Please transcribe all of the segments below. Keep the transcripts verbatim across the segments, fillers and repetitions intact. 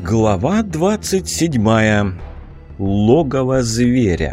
Глава двадцать седьмая. Логово зверя.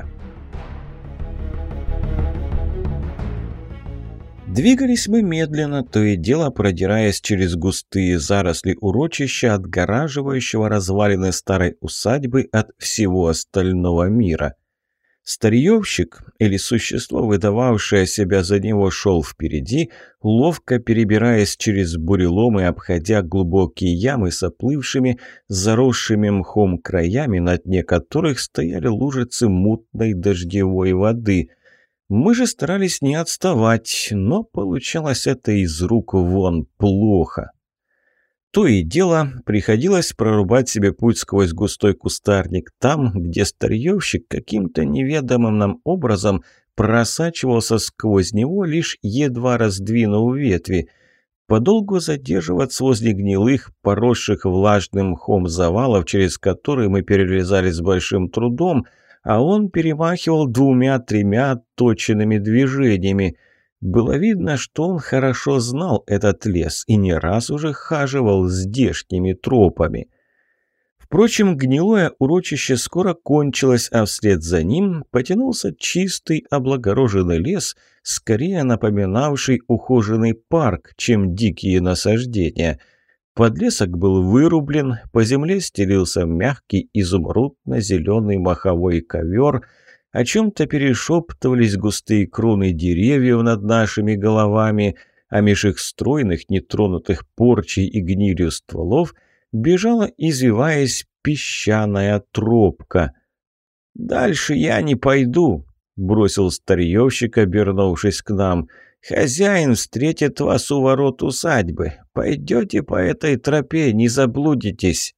Двигались мы медленно, то и дело продираясь через густые заросли урочища, отгораживающего развалины старой усадьбы от всего остального мира. Старьевщик, или существо, выдававшее себя за него, шел впереди, ловко перебираясь через буреломы, обходя глубокие ямы с оплывшими, заросшими мхом краями, на дне которых стояли лужицы мутной дождевой воды. Мы же старались не отставать, но получалось это из рук вон плохо. То и дело, приходилось прорубать себе путь сквозь густой кустарник там, где старьевщик каким-то неведомым нам образом просачивался сквозь него, лишь едва раздвинув ветви. Подолгу задерживаться возле гнилых, поросших влажным мхом завалов, через которые мы перелезали с большим трудом, а он перемахивал двумя-тремя точенными движениями. Было видно, что он хорошо знал этот лес и не раз уже хаживал здешними тропами. Впрочем, гнилое урочище скоро кончилось, а вслед за ним потянулся чистый облагороженный лес, скорее напоминавший ухоженный парк, чем дикие насаждения. Подлесок был вырублен, по земле стелился мягкий изумрудно-зеленый маховой ковер, о чем-то перешептывались густые кроны деревьев над нашими головами, а меж их стройных, нетронутых порчей и гнилью стволов бежала, извиваясь, песчаная тропка. «Дальше я не пойду», — бросил старьевщик, обернувшись к нам. «Хозяин встретит вас у ворот усадьбы. Пойдете по этой тропе, не заблудитесь».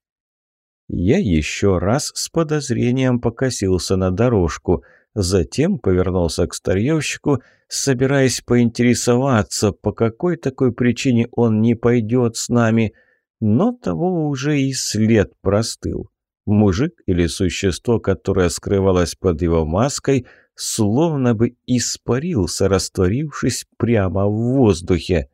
Я еще раз с подозрением покосился на дорожку, затем повернулся к старьевщику, собираясь поинтересоваться, по какой такой причине он не пойдет с нами, но того уже и след простыл. Мужик или существо, которое скрывалось под его маской, словно бы испарился, растворившись прямо в воздухе.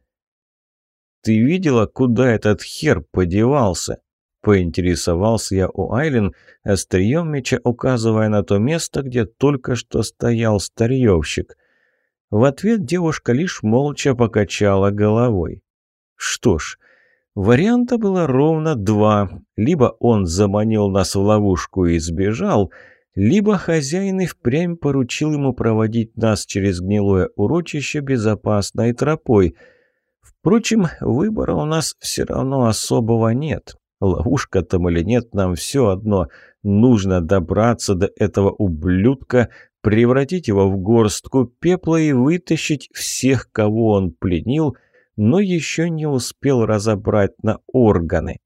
«Ты видела, куда этот хер подевался?» Поинтересовался я у Айлин, острием меча указывая на то место, где только что стоял старьевщик. В ответ девушка лишь молча покачала головой. Что ж, варианта было ровно два. Либо он заманил нас в ловушку и сбежал, либо хозяин и впрямь поручил ему проводить нас через гнилое урочище безопасной тропой. Впрочем, выбора у нас все равно особого нет. Ловушка там или нет, нам все одно. Нужно добраться до этого ублюдка, превратить его в горстку пепла и вытащить всех, кого он пленил, но еще не успел разобрать на органы.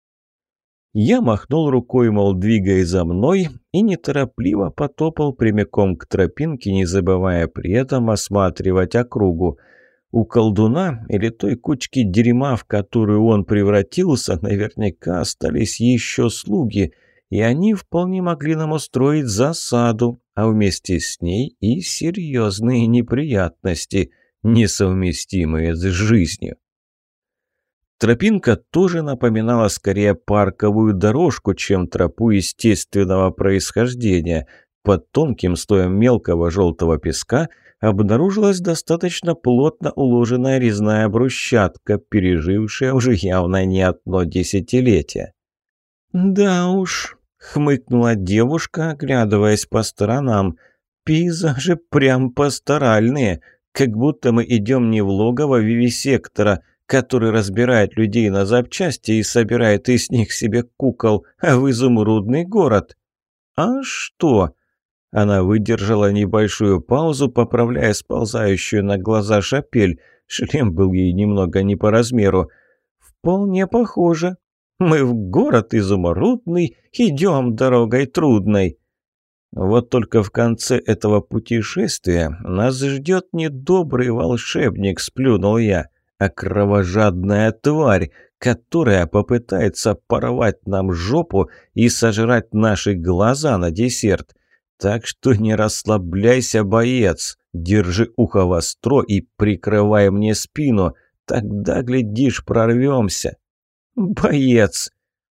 Я махнул рукой, мол, двигай за мной, и неторопливо потопал прямиком к тропинке, не забывая при этом осматривать округу. У колдуна или той кучки дерьма, в которую он превратился, наверняка остались еще слуги, и они вполне могли нам устроить засаду, а вместе с ней и серьезные неприятности, несовместимые с жизнью. Тропинка тоже напоминала скорее парковую дорожку, чем тропу естественного происхождения. Под тонким слоем мелкого желтого песка обнаружилась достаточно плотно уложенная резная брусчатка, пережившая уже явно не одно десятилетие. «Да уж», — хмыкнула девушка, оглядываясь по сторонам, — «пейзажи прям пасторальные, как будто мы идем не в логово вивисектора, который разбирает людей на запчасти и собирает из них себе кукол, а в изумрудный город». «А что?» Она выдержала небольшую паузу, поправляя сползающую на глаза шапель. Шлем был ей немного не по размеру. «Вполне похоже. Мы в город изумрудный, идем дорогой трудной». Вот только в конце этого путешествия нас ждет недобрый волшебник, сплюнул я, а кровожадная тварь, которая попытается порвать нам жопу и сожрать наши глаза на десерт. Так что не расслабляйся, боец, держи ухо востро и прикрывай мне спину, тогда, глядишь, прорвемся. «Боец!» —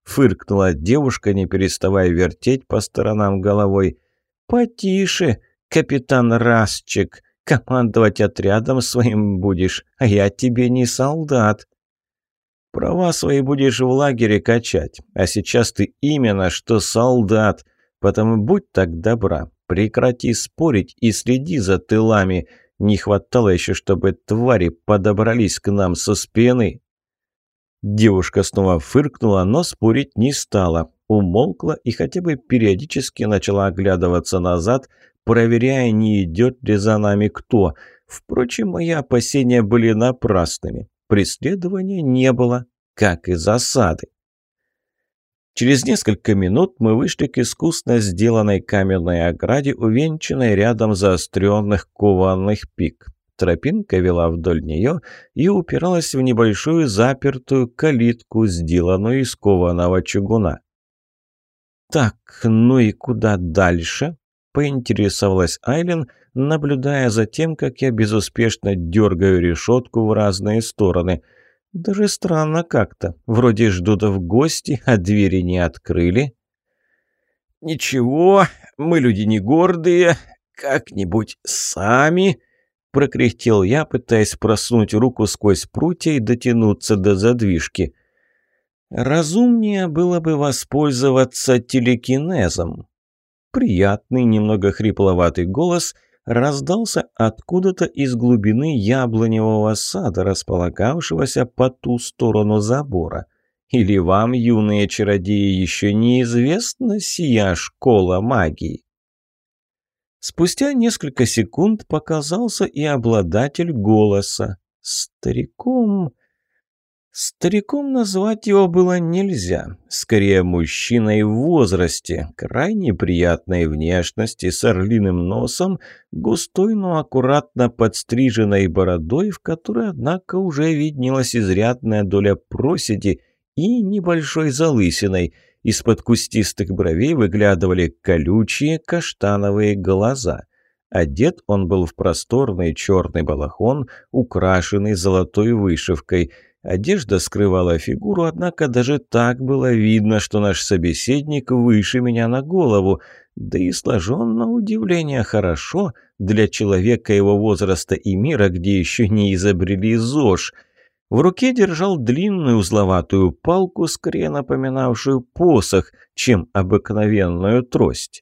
фыркнула девушка, не переставая вертеть по сторонам головой. «Потише, капитан Расчик, командовать отрядом своим будешь, а я тебе не солдат». «Права свои будешь в лагере качать, а сейчас ты именно что солдат, потому будь так добра, прекрати спорить и следи за тылами. Не хватало еще, чтобы твари подобрались к нам со спины». Девушка снова фыркнула, но спорить не стала. Умолкла и хотя бы периодически начала оглядываться назад, проверяя, не идет ли за нами кто. Впрочем, мои опасения были напрасными. Преследования не было, как и засады. Через несколько минут мы вышли к искусно сделанной каменной ограде, увенчанной рядом заостренных кованых пик. Тропинка вела вдоль нее и упиралась в небольшую запертую калитку, сделанную из кованого чугуна. «Так, ну и куда дальше?» – поинтересовалась Айлен, наблюдая за тем, как я безуспешно дергаю решетку в разные стороны. «Даже странно как-то. Вроде ждут в гости, а двери не открыли». «Ничего, мы люди не гордые. Как-нибудь сами», – прокряхтел я, пытаясь просунуть руку сквозь прутья и дотянуться до задвижки. «Разумнее было бы воспользоваться телекинезом». Приятный, немного хрипловатый голос раздался откуда-то из глубины яблоневого сада, располагавшегося по ту сторону забора. «Или вам, юные чародеи, еще неизвестна сия школа магии?» Спустя несколько секунд показался и обладатель голоса. Стариком... Стариком назвать его было нельзя. Скорее, мужчиной в возрасте, крайне приятной внешности, с орлиным носом, густой, но аккуратно подстриженной бородой, в которой, однако, уже виднелась изрядная доля проседи и небольшой залысиной. Из-под кустистых бровей выглядывали колючие каштановые глаза. Одет он был в просторный черный балахон, украшенный золотой вышивкой. Одежда скрывала фигуру, однако даже так было видно, что наш собеседник выше меня на голову, да и сложен на удивление хорошо для человека его возраста и мира, где еще не изобрели ЗОЖ. В руке держал длинную узловатую палку, скорее напоминавшую посох, чем обыкновенную трость.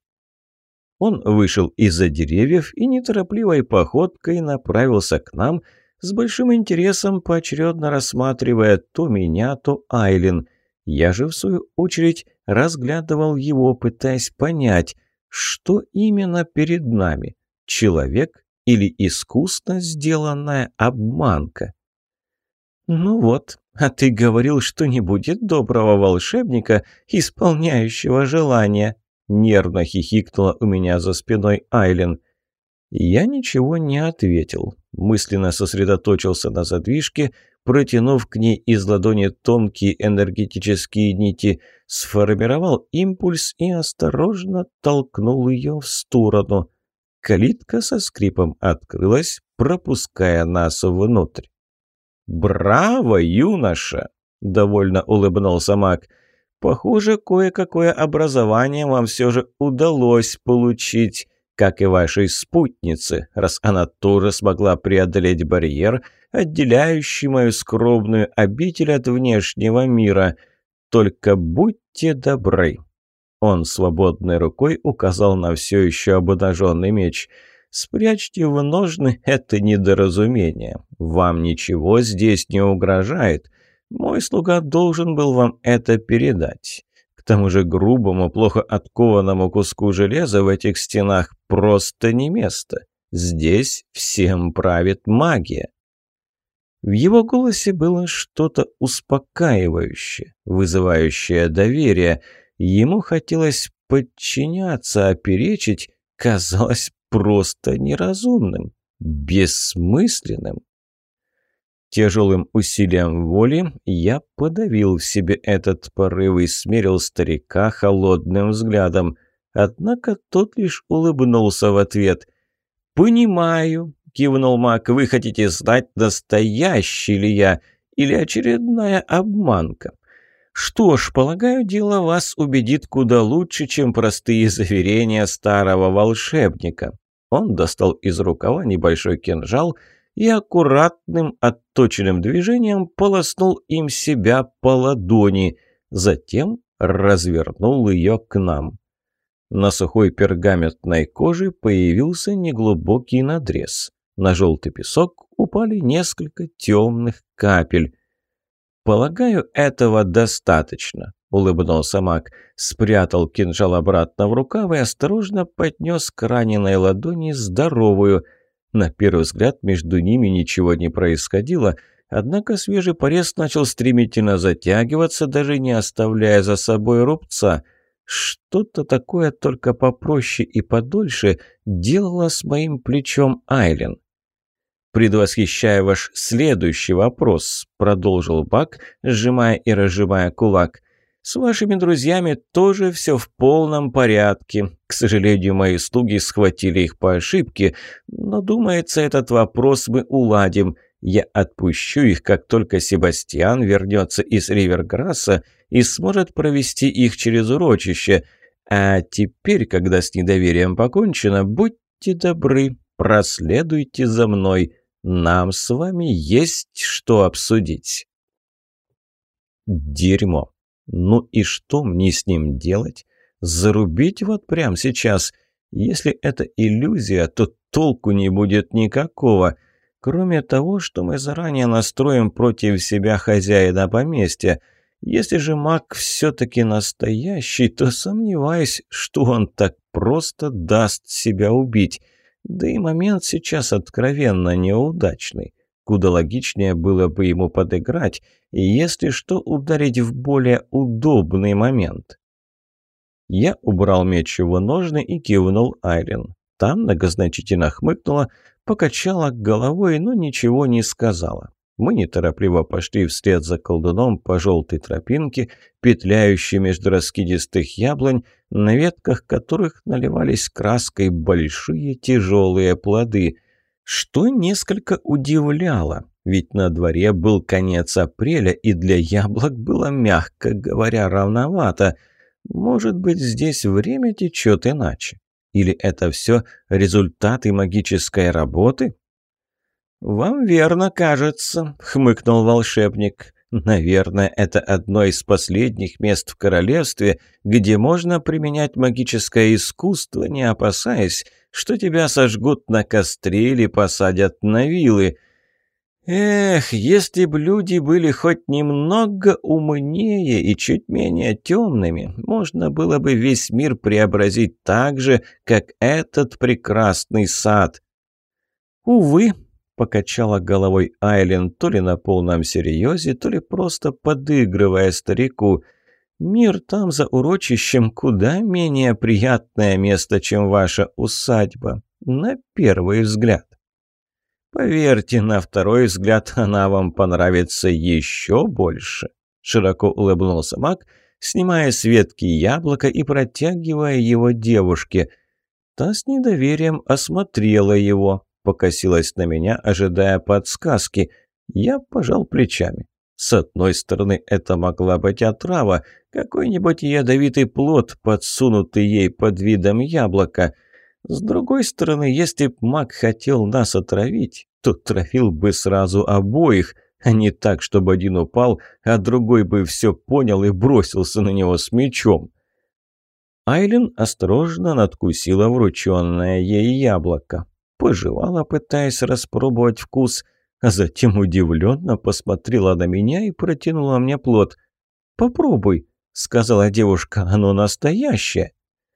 Он вышел из-за деревьев и неторопливой походкой направился к нам, с большим интересом поочередно рассматривая то меня, то Айлен. Я же, в свою очередь, разглядывал его, пытаясь понять, что именно перед нами – человек или искусно сделанная обманка. «Ну вот, а ты говорил, что не будет доброго волшебника, исполняющего желания», – нервно хихикнула у меня за спиной Айлен. Я ничего не ответил. Мысленно сосредоточился на задвижке, протянув к ней из ладони тонкие энергетические нити, сформировал импульс и осторожно толкнул ее в сторону. Калитка со скрипом открылась, пропуская нас внутрь. «Браво, юноша!» – довольно улыбнулся маг. «Похоже, кое-какое образование вам все же удалось получить, как и вашей спутнице, раз она тоже смогла преодолеть барьер, отделяющий мою скромную обитель от внешнего мира. Только будьте добры». Он свободной рукой указал на все еще обнаженный меч. «Спрячьте в ножны это недоразумение. Вам ничего здесь не угрожает. Мой слуга должен был вам это передать. К тому же грубому, плохо откованному куску железа в этих стенах просто не место. Здесь всем правит магия». В его голосе было что-то успокаивающее, вызывающее доверие. Ему хотелось подчиняться, а перечить казалось просто неразумным, бессмысленным. Тяжелым усилием воли я подавил в себе этот порыв и смерил старика холодным взглядом. Однако тот лишь улыбнулся в ответ. «Понимаю», — кивнул маг, — «вы хотите знать, настоящий ли я или очередная обманка. Что ж, полагаю, дело вас убедит куда лучше, чем простые заверения старого волшебника. Он достал из рукава небольшой кинжал и аккуратным отточенным движением полоснул им себя по ладони, затем развернул ее к нам. На сухой пергаментной коже появился неглубокий надрез. На желтый песок упали несколько темных капель. «Полагаю, этого достаточно», — улыбнулся маг, спрятал кинжал обратно в рукав и осторожно поднес к раненой ладони здоровую. На первый взгляд между ними ничего не происходило, однако свежий порез начал стремительно затягиваться, даже не оставляя за собой рубца. Что-то такое только попроще и подольше делала с моим плечом Айлен. «Предвосхищая ваш следующий вопрос», — продолжил Бак, сжимая и разжимая кулак, — «с вашими друзьями тоже все в полном порядке. К сожалению, мои слуги схватили их по ошибке, но, думается, этот вопрос мы уладим. Я отпущу их, как только Себастьян вернется из Риверграсса и сможет провести их через урочище. А теперь, когда с недоверием покончено, будьте добры, проследуйте за мной». Нам с вами есть что обсудить. Дерьмо. Ну и что мне с ним делать? Зарубить вот прямо сейчас? Если это иллюзия, то толку не будет никакого. Кроме того, что мы заранее настроим против себя хозяина поместья. Если же маг все-таки настоящий, то сомневаюсь, что он так просто даст себя убить. Да и момент сейчас откровенно неудачный. Куда логичнее было бы ему подыграть, и если что, ударить в более удобный момент. Я убрал меч в ножны и кивнул Айлен. Та многозначительно хмыкнула, покачала головой, но ничего не сказала. Мы неторопливо пошли вслед за колдуном по желтой тропинке, петляющей между раскидистых яблонь, на ветках которых наливались краской большие тяжелые плоды. Что несколько удивляло, ведь на дворе был конец апреля, и для яблок было, мягко говоря, равновато. Может быть, здесь время течет иначе? Или это все результаты магической работы? «Вам верно кажется», — хмыкнул волшебник. «Наверное, это одно из последних мест в королевстве, где можно применять магическое искусство, не опасаясь, что тебя сожгут на костре или посадят на вилы. Эх, если б люди были хоть немного умнее и чуть менее темными, можно было бы весь мир преобразить так же, как этот прекрасный сад». «Увы», — покачала головой Айлен, то ли на полном серьезе, то ли просто подыгрывая старику. «Мир там за урочищем куда менее приятное место, чем ваша усадьба. На первый взгляд. Поверьте, на второй взгляд она вам понравится еще больше», — широко улыбнулся маг, снимая с ветки яблоко и протягивая его девушке. Та с недоверием осмотрела его, покосилась на меня, ожидая подсказки. Я пожал плечами. С одной стороны, это могла быть отрава, какой-нибудь ядовитый плод, подсунутый ей под видом яблока. С другой стороны, если б маг хотел нас отравить, то травил бы сразу обоих, а не так, чтобы один упал, а другой бы все понял и бросился на него с мечом. Айлен осторожно надкусила врученное ей яблоко. Пожевала, пытаясь распробовать вкус, а затем удивленно посмотрела на меня и протянула мне плод. «Попробуй», — сказала девушка, — «оно настоящее».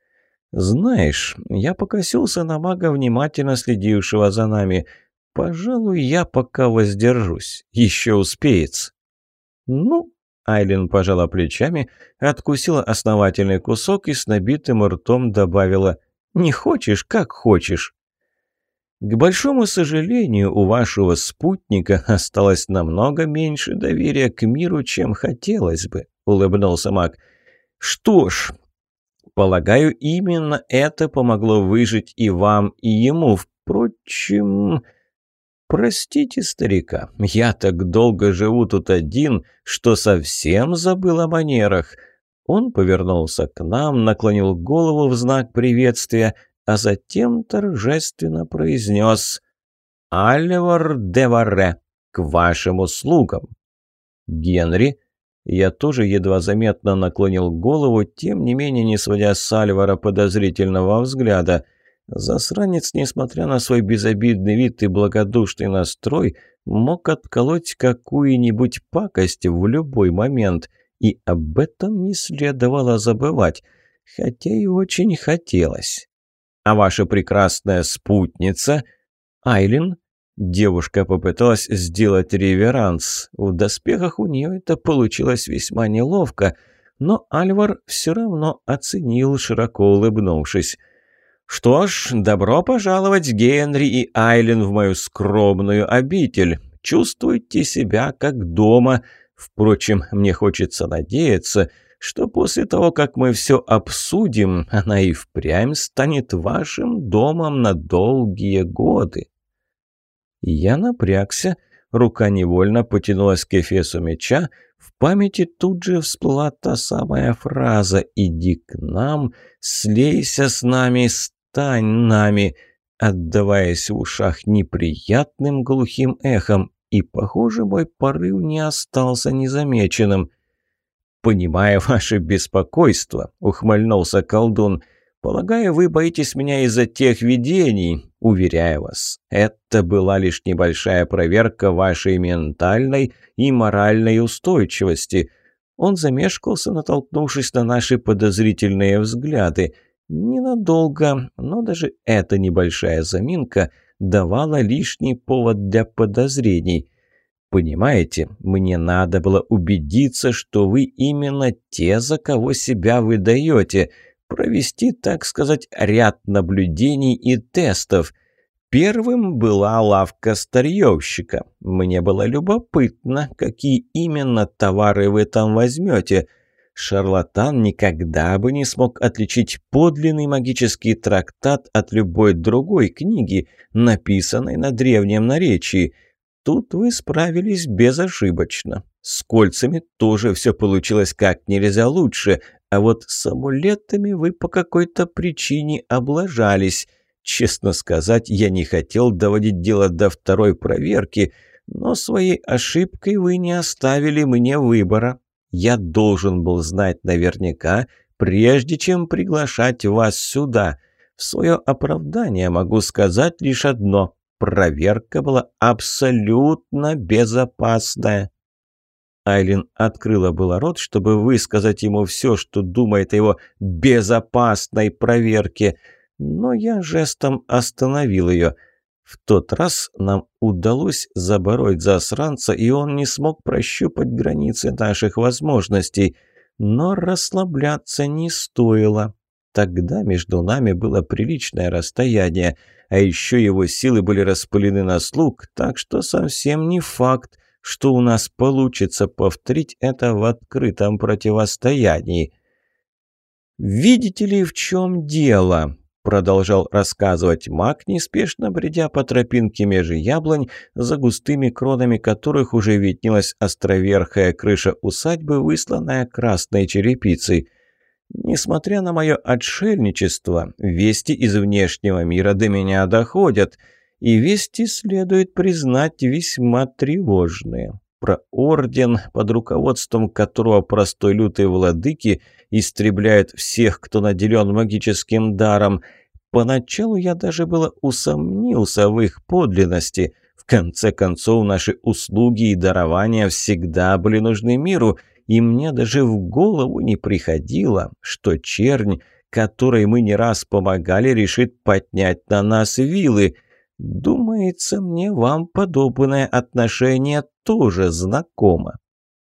Знаешь, я покосился на мага, внимательно следившего за нами. Пожалуй, я пока воздержусь, еще успеется. «Ну», — Айлен пожала плечами, откусила основательный кусок и с набитым ртом добавила: «Не хочешь, как хочешь». «К большому сожалению, у вашего спутника осталось намного меньше доверия к миру, чем хотелось бы», — улыбнулся маг. «Что ж, полагаю, именно это помогло выжить и вам, и ему. Впрочем, «Простите старика, я так долго живу тут один, что совсем забыл о манерах». Он повернулся к нам, наклонил голову в знак приветствия, а затем торжественно произнес: «Альвар де Варре, к вашим услугам!» «Генри?» Я тоже едва заметно наклонил голову, тем не менее не сводя с Альвара подозрительного взгляда. Засранец, несмотря на свой безобидный вид и благодушный настрой, мог отколоть какую-нибудь пакость в любой момент, и об этом не следовало забывать, хотя и очень хотелось. «А ваша прекрасная спутница?» «Айлин?» Девушка попыталась сделать реверанс. В доспехах у нее это получилось весьма неловко, но Альвар все равно оценил, широко улыбнувшись. «Что ж, добро пожаловать, Генри и Айлин, в мою скромную обитель. Чувствуйте себя как дома. Впрочем, мне хочется надеяться, что после того, как мы все обсудим, она и впрямь станет вашим домом на долгие годы». Я напрягся, рука невольно потянулась к эфесу меча, в памяти тут же всплыла та самая фраза «Иди к нам, слейся с нами, стань нами», отдаваясь в ушах неприятным глухим эхом, и, похоже, мой порыв не остался незамеченным. «Понимаю ваше беспокойство», — ухмыльнулся колдун. «Полагаю, вы боитесь меня из-за тех видений. Уверяю вас, это была лишь небольшая проверка вашей ментальной и моральной устойчивости». Он замешкался, натолкнувшись на наши подозрительные взгляды. Ненадолго, но даже эта небольшая заминка давала лишний повод для подозрений. «Понимаете, мне надо было убедиться, что вы именно те, за кого себя выдаете, провести, так сказать, ряд наблюдений и тестов. Первым была лавка старьевщика. Мне было любопытно, какие именно товары вы там возьмете. Шарлатан никогда бы не смог отличить подлинный магический трактат от любой другой книги, написанной на древнем наречии. Тут вы справились безошибочно. С кольцами тоже все получилось как нельзя лучше, а вот с амулетами вы по какой-то причине облажались. Честно сказать, я не хотел доводить дело до второй проверки, но своей ошибкой вы не оставили мне выбора. Я должен был знать наверняка, прежде чем приглашать вас сюда. В свое оправдание могу сказать лишь одно: проверка была абсолютно безопасная». Айлин открыла было рот, чтобы высказать ему все, что думает о его безопасной проверке, но я жестом остановил ее. В тот раз нам удалось забороть засранца, и он не смог прощупать границы наших возможностей, но расслабляться не стоило. Тогда между нами было приличное расстояние, а еще его силы были распылены на слуг, так что совсем не факт, что у нас получится повторить это в открытом противостоянии. «Видите ли, в чем дело?» — продолжал рассказывать маг, неспешно бредя по тропинке меж яблонь, за густыми кронами которых уже виднелась островерхая крыша усадьбы, высланная красной черепицей. «Несмотря на мое отшельничество, вести из внешнего мира до меня доходят». И вести, следует признать, весьма тревожные. Про орден, под руководством которого простой лютый владыки истребляет всех, кто наделен магическим даром. Поначалу я даже было усомнился в их подлинности. В конце концов, наши услуги и дарования всегда были нужны миру, и мне даже в голову не приходило, что чернь, которой мы не раз помогали, решит поднять на нас вилы. Думается, мне вам подобное отношение тоже знакомо».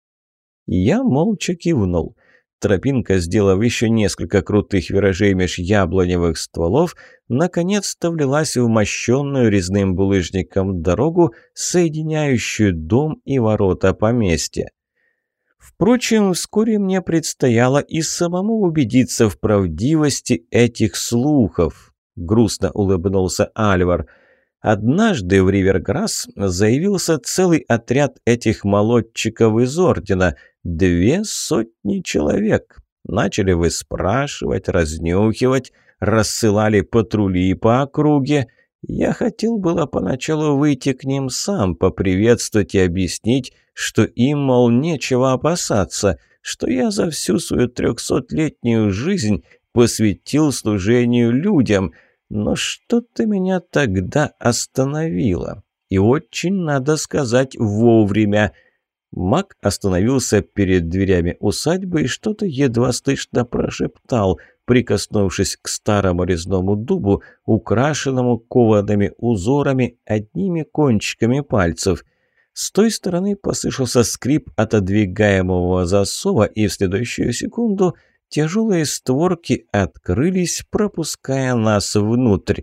Я молча кивнул. Тропинка, сделав еще несколько крутых виражей меж яблоневых стволов, наконец-то влилась в мощенную резным булыжником дорогу, соединяющую дом и ворота поместья. Впрочем, вскоре мне предстояло и самому убедиться в правдивости этих слухов. Грустно улыбнулся Альвар. Однажды в Риверграсс заявился целый отряд этих молодчиков из Ордена. Две сотни человек. Начали выспрашивать, разнюхивать, рассылали патрули по округе. Я хотел было поначалу выйти к ним сам, поприветствовать и объяснить, что им, мол, нечего опасаться, что я за всю свою трехсотлетнюю жизнь посвятил служению людям. Но что-то меня тогда остановило. И очень, надо сказать, вовремя. Маг остановился перед дверями усадьбы и что-то едва слышно прошептал, прикоснувшись к старому резному дубу, украшенному коваными узорами одними кончиками пальцев. С той стороны послышался скрип отодвигаемого засова, и в следующую секунду тяжелые створки открылись, пропуская нас внутрь.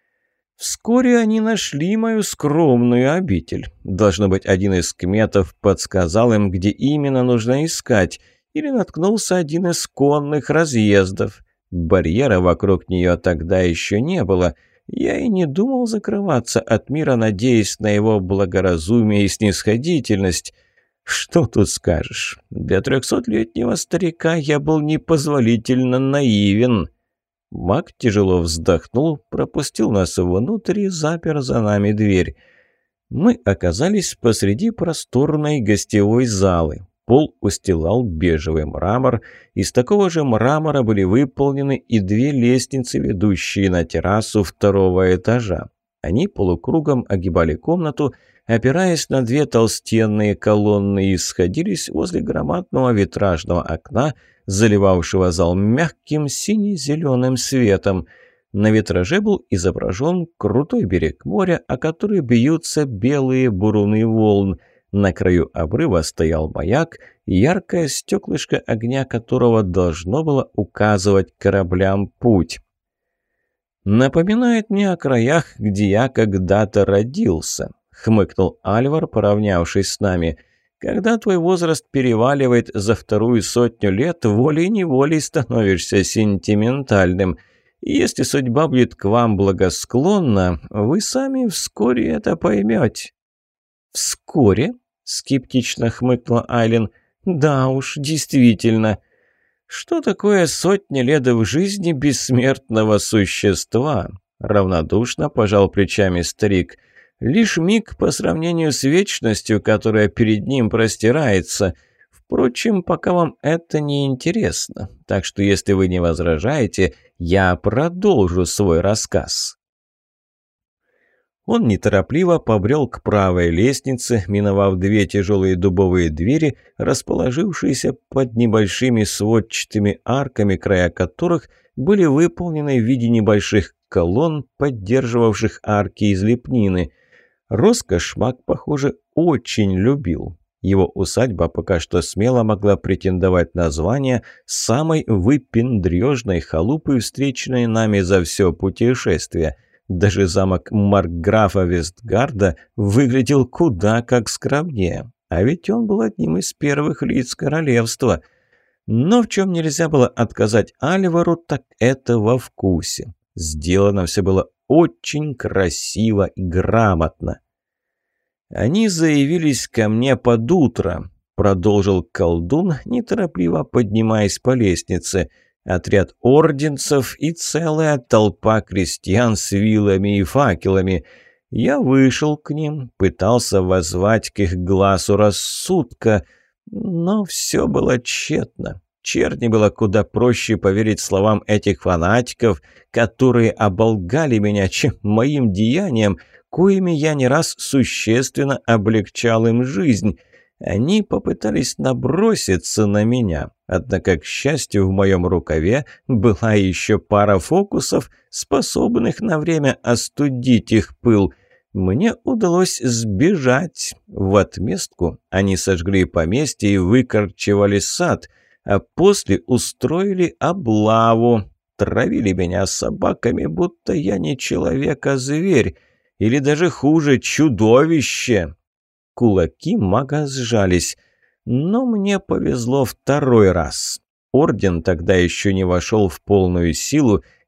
Вскоре они нашли мою скромную обитель. Должно быть, один из кметов подсказал им, где именно нужно искать, или наткнулся один из конных разъездов. Барьера вокруг нее тогда еще не было. Я и не думал закрываться от мира, надеясь на его благоразумие и снисходительность. Что тут скажешь? Для трехсотлетнего старика я был непозволительно наивен. Маг тяжело вздохнул, пропустил нас внутрь и запер за нами дверь. Мы оказались посреди просторной гостевой залы. Пол устилал бежевый мрамор. Из такого же мрамора были выполнены и две лестницы, ведущие на террасу второго этажа. Они полукругом огибали комнату, опираясь на две толстенные колонны, и сходились возле громадного витражного окна, заливавшего зал мягким сине-зеленым светом. На витраже был изображен крутой берег моря, о который бьются белые буруны волн. На краю обрыва стоял маяк, яркое стеклышко огня которого должно было указывать кораблям путь. «Напоминает мне о краях, где я когда-то родился», — хмыкнул Альвар, поравнявшись с нами. «Когда твой возраст переваливает за вторую сотню лет, волей-неволей становишься сентиментальным. И если судьба будет к вам благосклонна, вы сами вскоре это поймете». «Вскоре?» — скептично хмыкнула Айлин. «Да уж, действительно. Что такое сотни лет в жизни бессмертного существа?» — равнодушно пожал плечами старик. «Лишь миг по сравнению с вечностью, которая перед ним простирается. Впрочем, пока вам это не интересно. Так что, если вы не возражаете, я продолжу свой рассказ». Он неторопливо побрел к правой лестнице, миновав две тяжелые дубовые двери, расположившиеся под небольшими сводчатыми арками, края которых были выполнены в виде небольших колонн, поддерживавших арки из лепнины. Роскошь маг, похоже, очень любил. Его усадьба пока что смело могла претендовать на звание самой выпендрежной халупы, встреченной нами за все путешествие. Даже замок маркграфа Вестгарда выглядел куда как скромнее, а ведь он был одним из первых лиц королевства. Но в чем нельзя было отказать Альвару, так это во вкусе. Сделано все было очень красиво и грамотно. «Они заявились ко мне под утро», — продолжил колдун, неторопливо поднимаясь по лестнице. «Отряд орденцев и целая толпа крестьян с вилами и факелами. Я вышел к ним, пытался воззвать к их глазу рассудка, но все было тщетно. Черни было куда проще поверить словам этих фанатиков, которые оболгали меня, чем моим деяниям, коими я не раз существенно облегчал им жизнь. Они попытались наброситься на меня, однако, к счастью, в моем рукаве была еще пара фокусов, способных на время остудить их пыл. Мне удалось сбежать. В отместку они сожгли поместье и выкорчевали сад, а после устроили облаву, травили меня собаками, будто я не человек, а зверь, или даже хуже, чудовище». Кулаки мага сжались. Но мне повезло второй раз. Орден тогда еще не вошел в полную силу,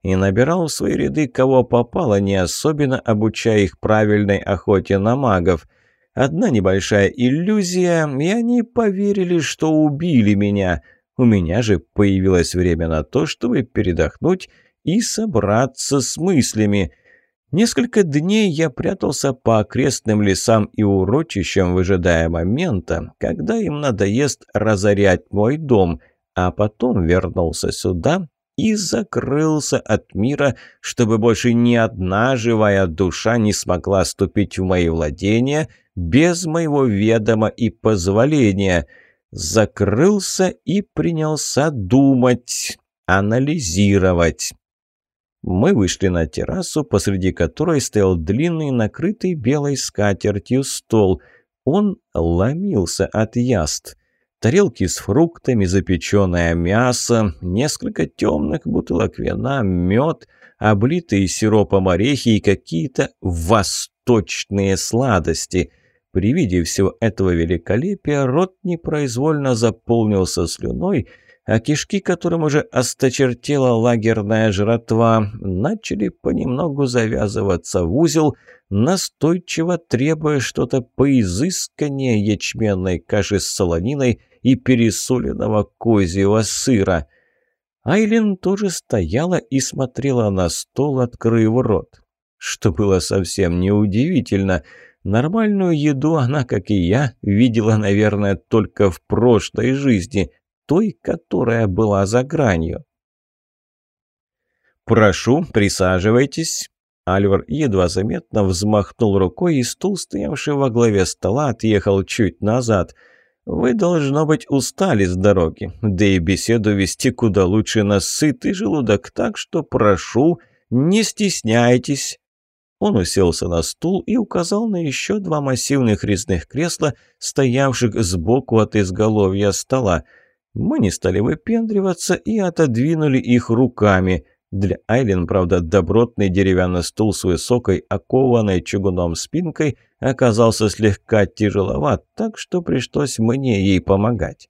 и набирал в свои ряды кого попало, не особенно обучая их правильной охоте на магов. Одна небольшая иллюзия, и они поверили, что убили меня. У меня же появилось время на то, чтобы передохнуть и собраться с мыслями. Несколько дней я прятался по окрестным лесам и урочищам, выжидая момента, когда им надоест разорять мой дом, а потом вернулся сюда и закрылся от мира, чтобы больше ни одна живая душа не смогла ступить в мои владения без моего ведома и позволения. Закрылся и принялся думать, анализировать. Мы вышли на террасу, посреди которой стоял длинный, накрытый белой скатертью стол. Он ломился от яств. Тарелки с фруктами, запеченное мясо, несколько темных бутылок вина, мед, облитые сиропом орехи и какие-то восточные сладости. При виде всего этого великолепия рот непроизвольно заполнился слюной, а кишки, которым уже осточертела лагерная жратва, начали понемногу завязываться в узел, настойчиво требуя что-то поизысканнее ячменной каши с солониной и пересоленного козьего сыра. Айлин тоже стояла и смотрела на стол, открыв рот. Что было совсем неудивительно. Нормальную еду она, как и я, видела, наверное, только в прошлой жизни, той, которая была за гранью. «Прошу, присаживайтесь». Альвар едва заметно взмахнул рукой, и стул, стоявший во главе стола, отъехал чуть назад. «Вы, должно быть, устали с дороги, да и беседу вести куда лучше на сытый желудок, так что прошу, не стесняйтесь». Он уселся на стул и указал на еще два массивных резных кресла, стоявших сбоку от изголовья стола. Мы не стали выпендриваться и отодвинули их руками. Для Айлин, правда, добротный деревянный стул с высокой, окованной чугуном спинкой оказался слегка тяжеловат, так что пришлось мне ей помогать.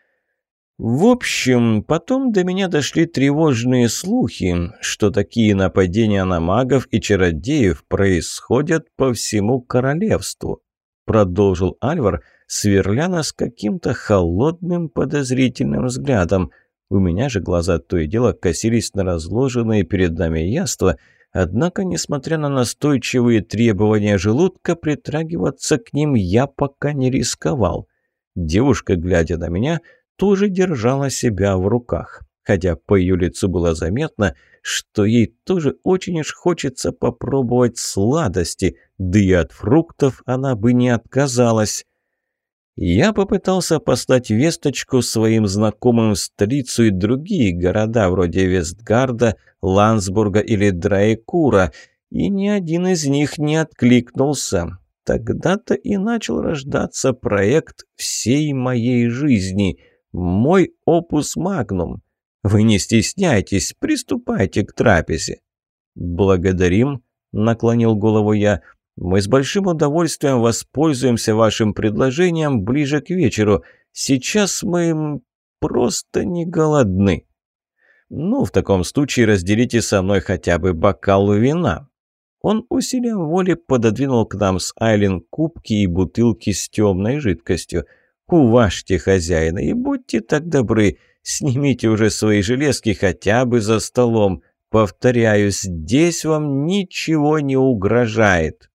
В общем, потом до меня дошли тревожные слухи, что такие нападения на магов и чародеев происходят по всему королевству, продолжил Альвар, сверля нас каким-то холодным подозрительным взглядом. У меня же глаза то и дело косились на разложенные перед нами яства, однако, несмотря на настойчивые требования желудка, притрагиваться к ним я пока не рисковал. Девушка, глядя на меня, тоже держала себя в руках, хотя по ее лицу было заметно, что ей тоже очень уж хочется попробовать сладости, да и от фруктов она бы не отказалась. Я попытался послать весточку своим знакомым в столицу и другие города, вроде Вестгарда, Лансбурга или Драйкура, и ни один из них не откликнулся. Тогда-то и начал рождаться проект всей моей жизни, мой опус магнум. Вы не стесняйтесь, приступайте к трапезе. «Благодарим», — наклонил голову я. «Мы с большим удовольствием воспользуемся вашим предложением ближе к вечеру. Сейчас мы просто не голодны». «Ну, в таком случае разделите со мной хотя бы бокал вина». Он усилием воли пододвинул к нам с Айлин кубки и бутылки с темной жидкостью. «Уважьте хозяина и будьте так добры, снимите уже свои железки хотя бы за столом. Повторяю, здесь вам ничего не угрожает».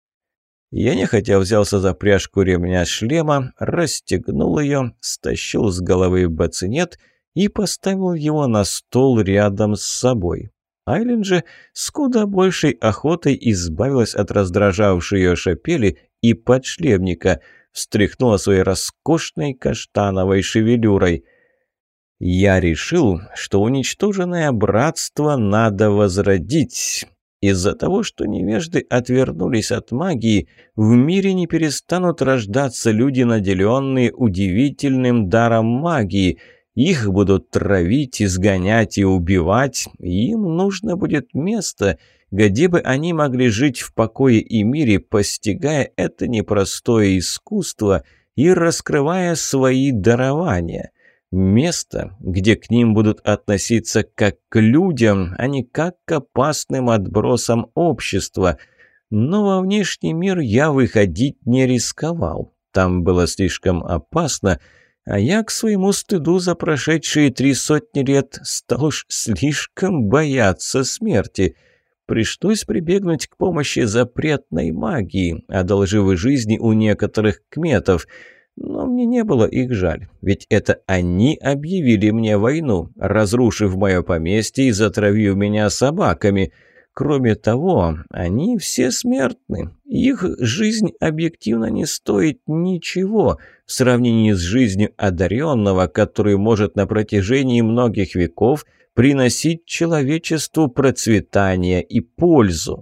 Я нехотя взялся за пряжку ремня шлема, расстегнул ее, стащил с головы бацинет и поставил его на стол рядом с собой. Айлин же с куда большей охотой избавилась от раздражавшей ее шапели и подшлемника, встряхнула своей роскошной каштановой шевелюрой. «Я решил, что уничтоженное братство надо возродить». Из-за того, что невежды отвернулись от магии, в мире не перестанут рождаться люди, наделенные удивительным даром магии. Их будут травить, изгонять и убивать, и им нужно будет место, где бы они могли жить в покое и мире, постигая это непростое искусство и раскрывая свои дарования. Место, где к ним будут относиться как к людям, а не как к опасным отбросам общества. Но во внешний мир я выходить не рисковал. Там было слишком опасно, а я к своему стыду за прошедшие три сотни лет стал уж слишком бояться смерти. Пришлось прибегнуть к помощи запретной магии, одолжив жизни у некоторых кметов. Но мне не было их жаль, ведь это они объявили мне войну, разрушив мое поместье и затравив меня собаками. Кроме того, они все смертны. Их жизнь объективно не стоит ничего в сравнении с жизнью одаренного, который может на протяжении многих веков приносить человечеству процветание и пользу.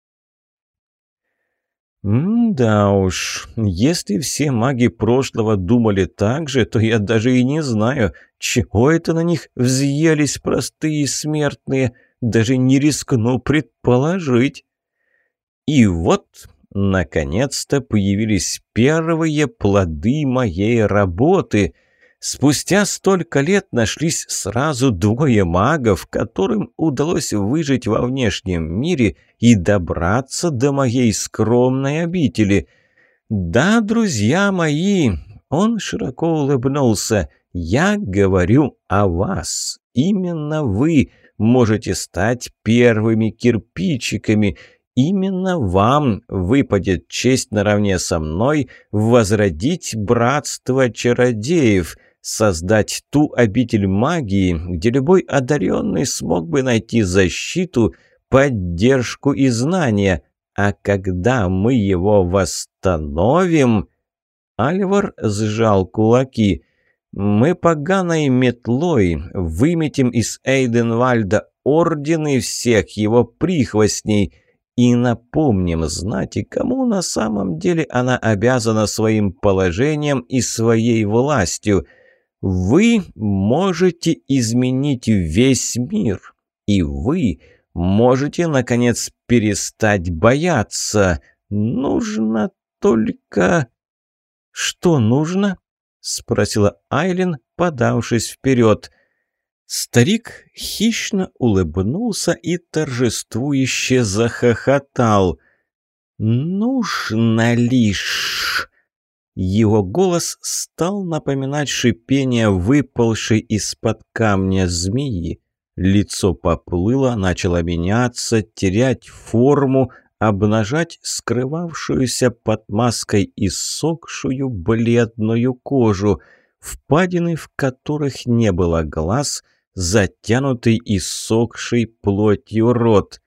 М-да уж, если все маги прошлого думали так же, то я даже и не знаю, чего это на них взъелись простые смертные, даже не рискну предположить. И вот, наконец-то, появились первые плоды моей работы. Спустя столько лет нашлись сразу двое магов, которым удалось выжить во внешнем мире и добраться до моей скромной обители. Да, друзья мои, он широко улыбнулся, я говорю о вас. Именно вы можете стать первыми кирпичиками. Именно вам выпадет честь наравне со мной возродить братство чародеев, создать ту обитель магии, где любой одаренный смог бы найти защиту, поддержку и знания. А когда мы его восстановим... Альвар сжал кулаки. Мы поганой метлой выметим из Эйденвальда ордены всех его прихвостней и напомним знати, кому на самом деле она обязана своим положением и своей властью. Вы можете изменить весь мир, и вы можете, наконец, перестать бояться. Нужно только... «Что нужно?» — спросила Айлин, подавшись вперед. Старик хищно улыбнулся и торжествующе захохотал. «Нужно лишь...» Его голос стал напоминать шипение выпалшей из-под камня змеи. Лицо поплыло, начало меняться, терять форму, обнажать скрывавшуюся под маской иссохшую бледную кожу, впадины в которых не было глаз, затянутый иссохшей плотью рот.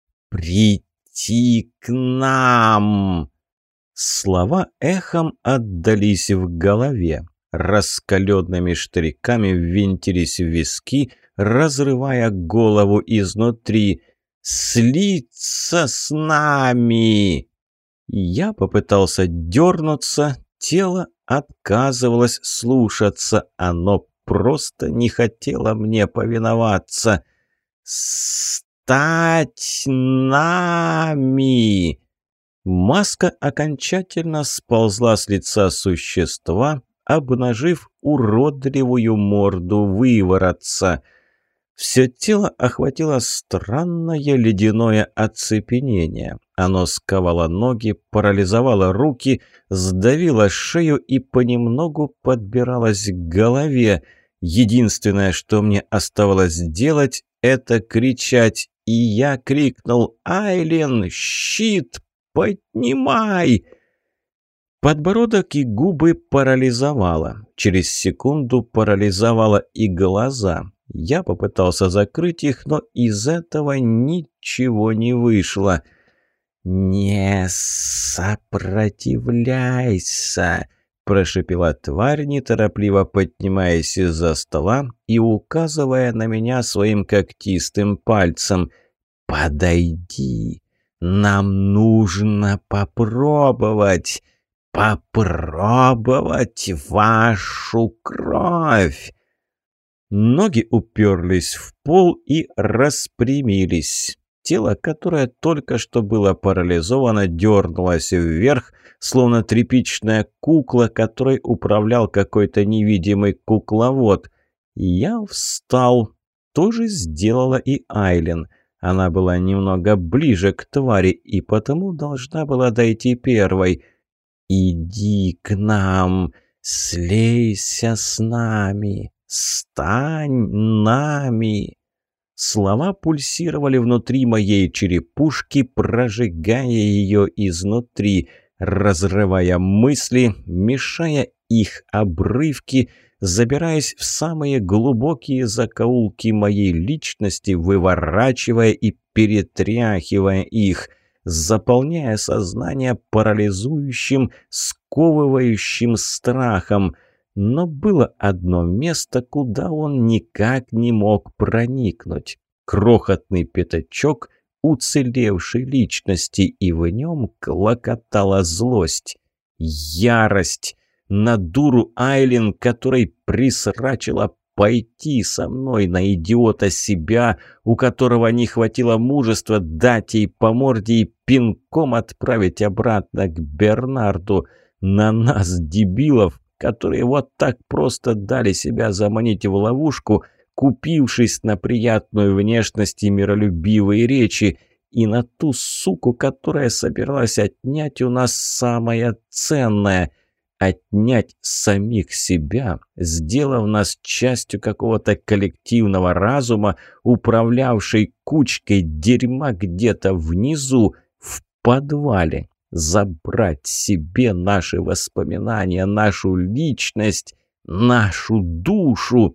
«Прийти к нам!» Слова эхом отдались в голове, раскаленными штриками ввинтились в виски, разрывая голову изнутри. «Слиться с нами!» Я попытался дернуться, тело отказывалось слушаться, оно просто не хотело мне повиноваться. «Стать нами!» Маска окончательно сползла с лица существа, обнажив уродливую морду выворотца. Все тело охватило странное ледяное оцепенение. Оно сковало ноги, парализовало руки, сдавило шею и понемногу подбиралось к голове. Единственное, что мне оставалось делать, это кричать. И я крикнул: «Айлин, щит, поднимай!» Подбородок и губы парализовало. Через секунду парализовало и глаза. Я попытался закрыть их, но из этого ничего не вышло. «Не сопротивляйся!» – прошипела тварь, неторопливо поднимаясь из-за стола и указывая на меня своим когтистым пальцем. «Подойди! Нам нужно попробовать! Попробовать вашу кровь!» Ноги уперлись в пол и распрямились. тело, которое только что было парализовано, дернулось вверх, словно тряпичная кукла, которой управлял какой-то невидимый кукловод. Я встал. То же сделала и Айлен. Она была немного ближе к твари и потому должна была дойти первой. «Иди к нам, слейся с нами, стань нами». Слова пульсировали внутри моей черепушки, прожигая ее изнутри, разрывая мысли, мешая их обрывки, забираясь в самые глубокие закоулки моей личности, выворачивая и перетряхивая их, заполняя сознание парализующим, сковывающим страхом. Но было одно место, куда он никак не мог проникнуть. Крохотный пятачок уцелевшей личности, и в нем клокотала злость, ярость на дуру Айлен, которой присрачила пойти со мной, на идиота себя, у которого не хватило мужества дать ей по морде и пинком отправить обратно к Бернарду, на нас, дебилов, которые вот так просто дали себя заманить в ловушку, купившись на приятную внешность и миролюбивые речи, и на ту суку, которая собиралась отнять у нас самое ценное — отнять самих себя, сделав нас частью какого-то коллективного разума, управлявшей кучкой дерьма где-то внизу, в подвале. Забрать себе наши воспоминания, нашу личность, нашу душу.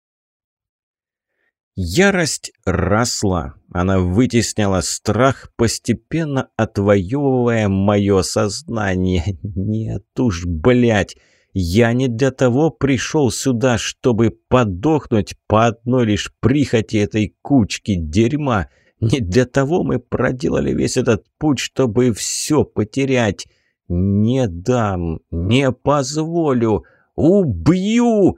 Ярость росла. Она вытесняла страх, постепенно отвоевывая мое сознание. Нет уж, блядь, я не для того пришел сюда, чтобы подохнуть по одной лишь прихоти этой кучки дерьма. Не для того мы проделали весь этот путь, чтобы все потерять. Не дам, не позволю, убью!»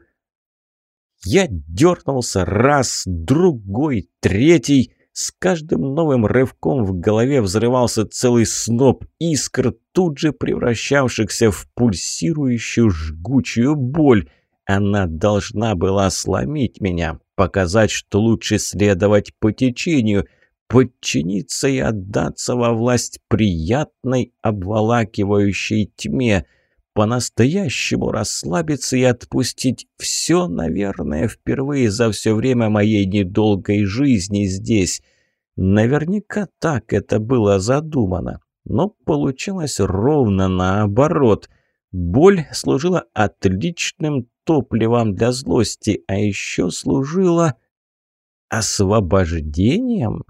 Я дернулся раз, другой, третий. С каждым новым рывком в голове взрывался целый сноп искр, тут же превращавшихся в пульсирующую жгучую боль. Она должна была сломить меня, показать, что лучше следовать по течению, подчиниться и отдаться во власть приятной обволакивающей тьме. По-настоящему расслабиться и отпустить все, наверное, впервые за все время моей недолгой жизни здесь. Наверняка так это было задумано, но получилось ровно наоборот. Боль служила отличным топливом для злости, а еще служила освобождением.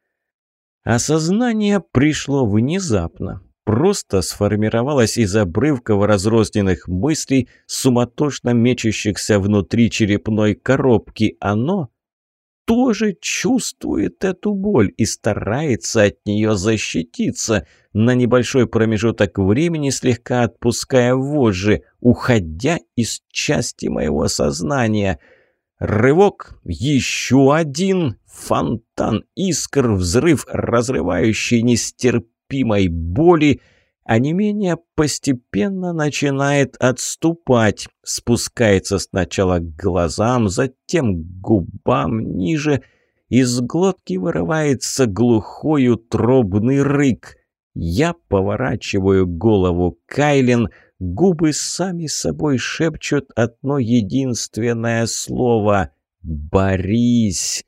Осознание пришло внезапно. Просто сформировалось из обрывков разрозненных мыслей, суматошно мечущихся внутри черепной коробки. Оно тоже чувствует эту боль и старается от нее защититься, на небольшой промежуток времени слегка отпуская вожжи, уходя из части моего сознания. Рывок, еще один, фонтан искр, взрыв, разрывающий нестерпимой боли, а не менее постепенно начинает отступать, спускается сначала к глазам, затем к губам, ниже, из глотки вырывается глухой утробный рык. Я поворачиваю голову к Айлен, губы сами собой шепчут одно единственное слово «Борись».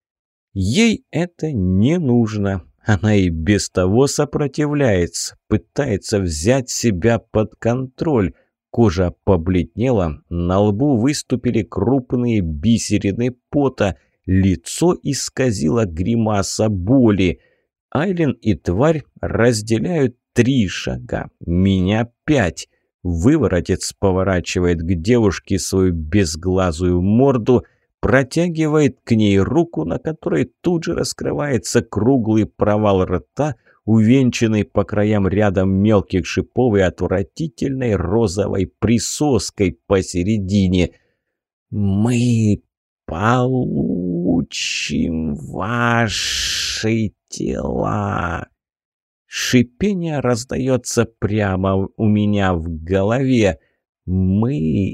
Ей это не нужно. Она и без того сопротивляется, пытается взять себя под контроль. Кожа побледнела, на лбу выступили крупные бисерины пота, лицо исказило гримаса боли. Айлен и тварь разделяют три шага, меня пять. Выворотец поворачивает к девушке свою безглазую морду, протягивает к ней руку, на которой тут же раскрывается круглый провал рта, увенчанный по краям рядом мелких шипов и отвратительной розовой присоской посередине. «Мы получим ваши тела. Шипение раздается прямо у меня в голове. Мы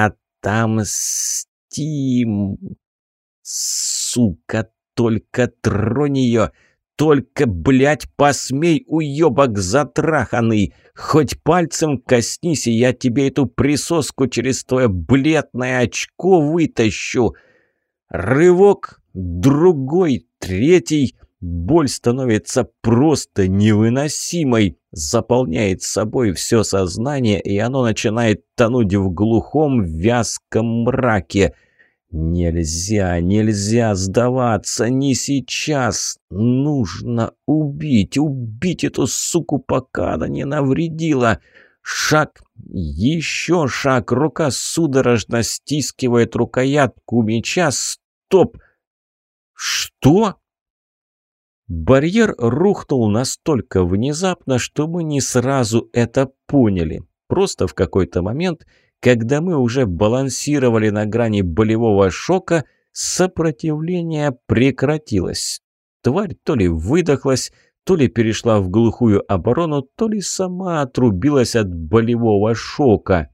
отомстим. Сука, только тронь ее. Только, блядь, посмей, уебок затраханный. Хоть пальцем коснись, и я тебе эту присоску через твое бледное очко вытащу. Рывок, другой, третий. Боль становится просто невыносимой, заполняет собой все сознание, и оно начинает тонуть в глухом, вязком мраке. Нельзя, нельзя сдаваться, не сейчас. Нужно убить, убить эту суку, пока она не навредила. Шаг, еще шаг, рука судорожно стискивает рукоятку меча. Стоп! Что? Барьер рухнул настолько внезапно, что мы не сразу это поняли. Просто в какой-то момент, когда мы уже балансировали на грани болевого шока, сопротивление прекратилось. Тварь то ли выдохлась, то ли перешла в глухую оборону, то ли сама отрубилась от болевого шока.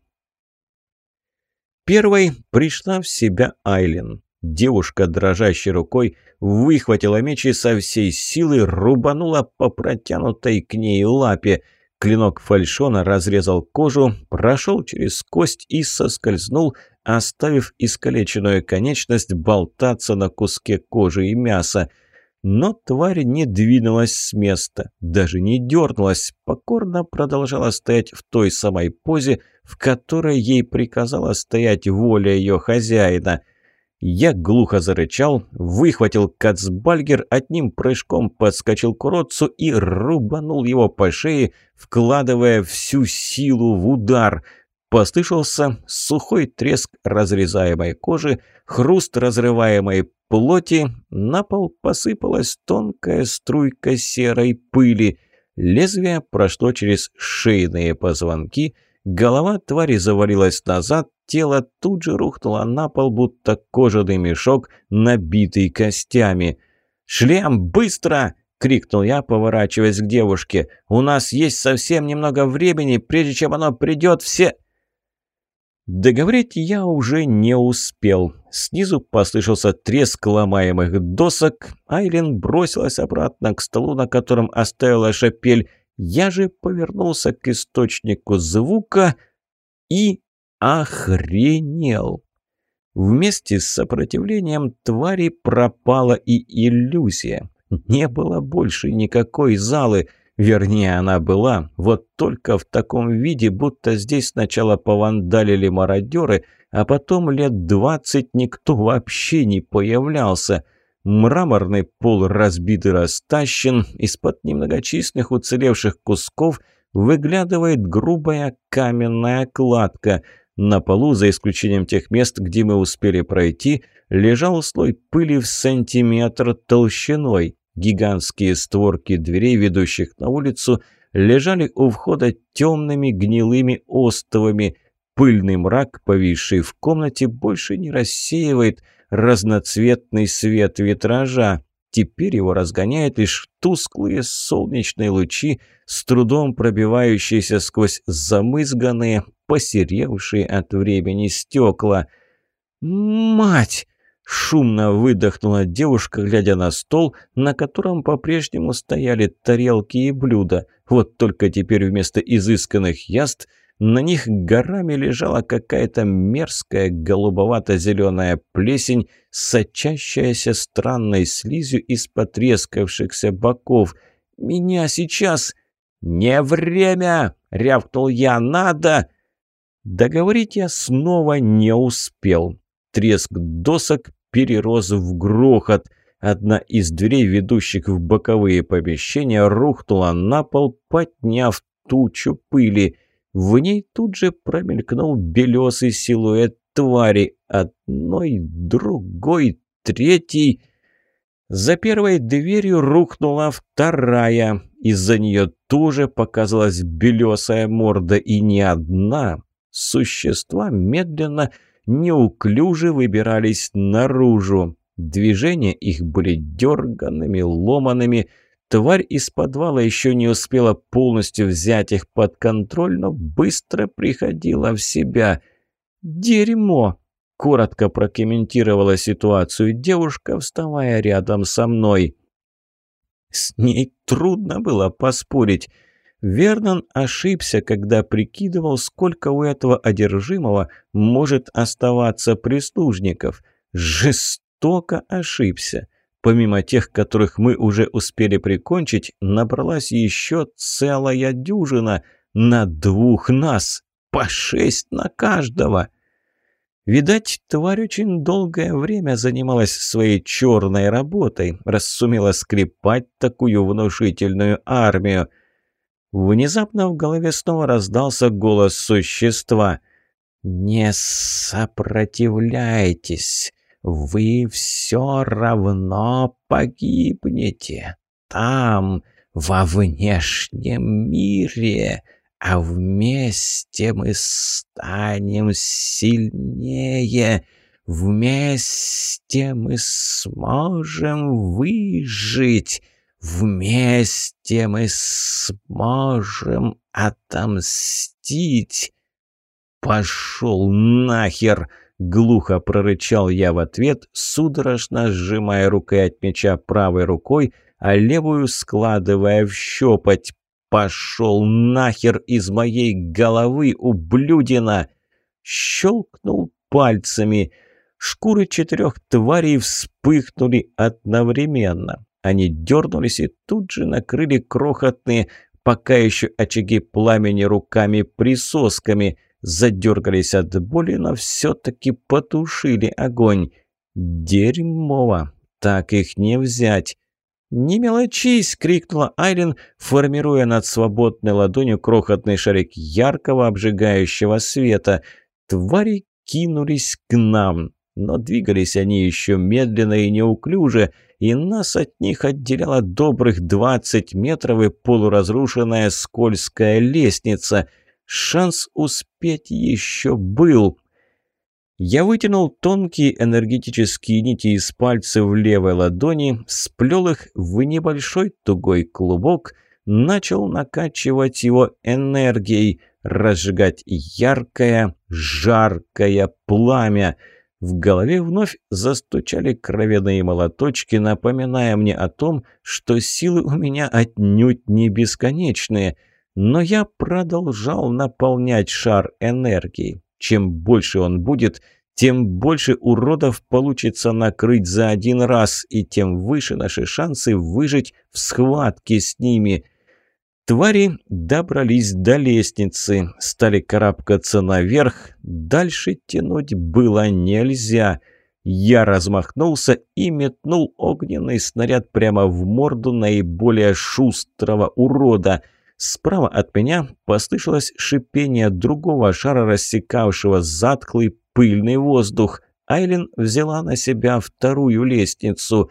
Первой пришла в себя Айлин. Девушка, дрожащей рукой, выхватила меч и со всей силы рубанула по протянутой к ней лапе. Клинок фальшона разрезал кожу, прошел через кость и соскользнул, оставив искалеченную конечность болтаться на куске кожи и мяса. Но тварь не двинулась с места, даже не дернулась, покорно продолжала стоять в той самой позе, в которой ей приказала стоять воля ее хозяина. Я глухо зарычал, выхватил кацбальгер, одним прыжком подскочил к уродцу и рубанул его по шее, вкладывая всю силу в удар. Послышался сухой треск разрезаемой кожи, хруст разрываемой плоти, на пол посыпалась тонкая струйка серой пыли. Лезвие прошло через шейные позвонки, голова твари завалилась назад, тело тут же рухнуло на пол, будто кожаный мешок, набитый костями. «Шлем, быстро!» — крикнул я, поворачиваясь к девушке. «У нас есть совсем немного времени, прежде чем оно придет, все...» Договорить я уже не успел. Снизу послышался треск ломаемых досок. Айлин бросилась обратно к столу, на котором оставила шапель. Я же повернулся к источнику звука и охренел. Вместе с сопротивлением твари пропала и иллюзия. Не было больше никакой залы. Вернее, она была, вот только в таком виде, будто здесь сначала повандалили мародеры, а потом лет двадцать никто вообще не появлялся. Мраморный пол разбит и растащен, из-под немногочисленных уцелевших кусков выглядывает грубая каменная кладка. На полу, за исключением тех мест, где мы успели пройти, лежал слой пыли в сантиметр толщиной. Гигантские створки дверей, ведущих на улицу, лежали у входа темными гнилыми остовами. Пыльный мрак, повисший в комнате, больше не рассеивает разноцветный свет витража. Теперь его разгоняют лишь тусклые солнечные лучи, с трудом пробивающиеся сквозь замызганные, посеревшие от времени стекла. «Мать!» — шумно выдохнула девушка, глядя на стол, на котором по-прежнему стояли тарелки и блюда. Вот только теперь вместо изысканных яств на них горами лежала какая-то мерзкая голубовато-зеленая плесень, сочащаяся странной слизью из потрескавшихся боков. «Меня сейчас...» «Не время!» — рявкнул я. «Надо!» Договорить я снова не успел. Треск досок перерос в грохот. Одна из дверей, ведущих в боковые помещения, рухнула на пол, подняв тучу пыли. В ней тут же промелькнул белесый силуэт твари. Одной, другой, третий. За первой дверью рухнула вторая. Из-за нее тоже показалась белесая морда, и не одна. Существа медленно, неуклюже выбирались наружу. Движения их были дерганными, ломаными. Тварь из подвала еще не успела полностью взять их под контроль, но быстро приходила в себя. «Дерьмо!» – коротко прокомментировала ситуацию девушка, вставая рядом со мной. С ней трудно было поспорить. Вернон ошибся, когда прикидывал, сколько у этого одержимого может оставаться прислужников. Жестоко ошибся. Помимо тех, которых мы уже успели прикончить, набралась еще целая дюжина. На двух нас. По шесть на каждого. Видать, тварь очень долгое время занималась своей черной работой, раз сумела скрепать такую внушительную армию. Внезапно в голове снова раздался голос существа. «Не сопротивляйтесь, вы все равно погибнете. Там, во внешнем мире, а вместе мы станем сильнее, вместе мы сможем выжить». Вместе мы сможем отомстить. «Пошел нахер!» — глухо прорычал я в ответ, судорожно сжимая рукоять меча правой рукой, а левую складывая в щепоть. «Пошел нахер из моей головы, ублюдина!» Щелкнул пальцами. Шкуры четырех тварей вспыхнули одновременно. Они дернулись и тут же накрыли крохотные, пока еще очаги пламени руками-присосками. Задергались от боли, но все-таки потушили огонь. Дерьмово, так их не взять. «Не мелочись!» — крикнула Айлин, формируя над свободной ладонью крохотный шарик яркого обжигающего света. Твари кинулись к нам, но двигались они еще медленно и неуклюже, и нас от них отделяло добрых двадцать метров и полуразрушенная скользкая лестница. Шанс успеть еще был. Я вытянул тонкие энергетические нити из пальцев левой ладони, сплел их в небольшой тугой клубок, начал накачивать его энергией, разжигать яркое, жаркое пламя. В голове вновь застучали кровяные молоточки, напоминая мне о том, что силы у меня отнюдь не бесконечные. Но я продолжал наполнять шар энергией. Чем больше он будет, тем больше уродов получится накрыть за один раз, и тем выше наши шансы выжить в схватке с ними. Твари добрались до лестницы, стали карабкаться наверх, дальше тянуть было нельзя. Я размахнулся и метнул огненный снаряд прямо в морду наиболее шустрого урода. Справа от меня послышалось шипение другого шара, рассекавшего затхлый пыльный воздух. Айлин взяла на себя вторую лестницу.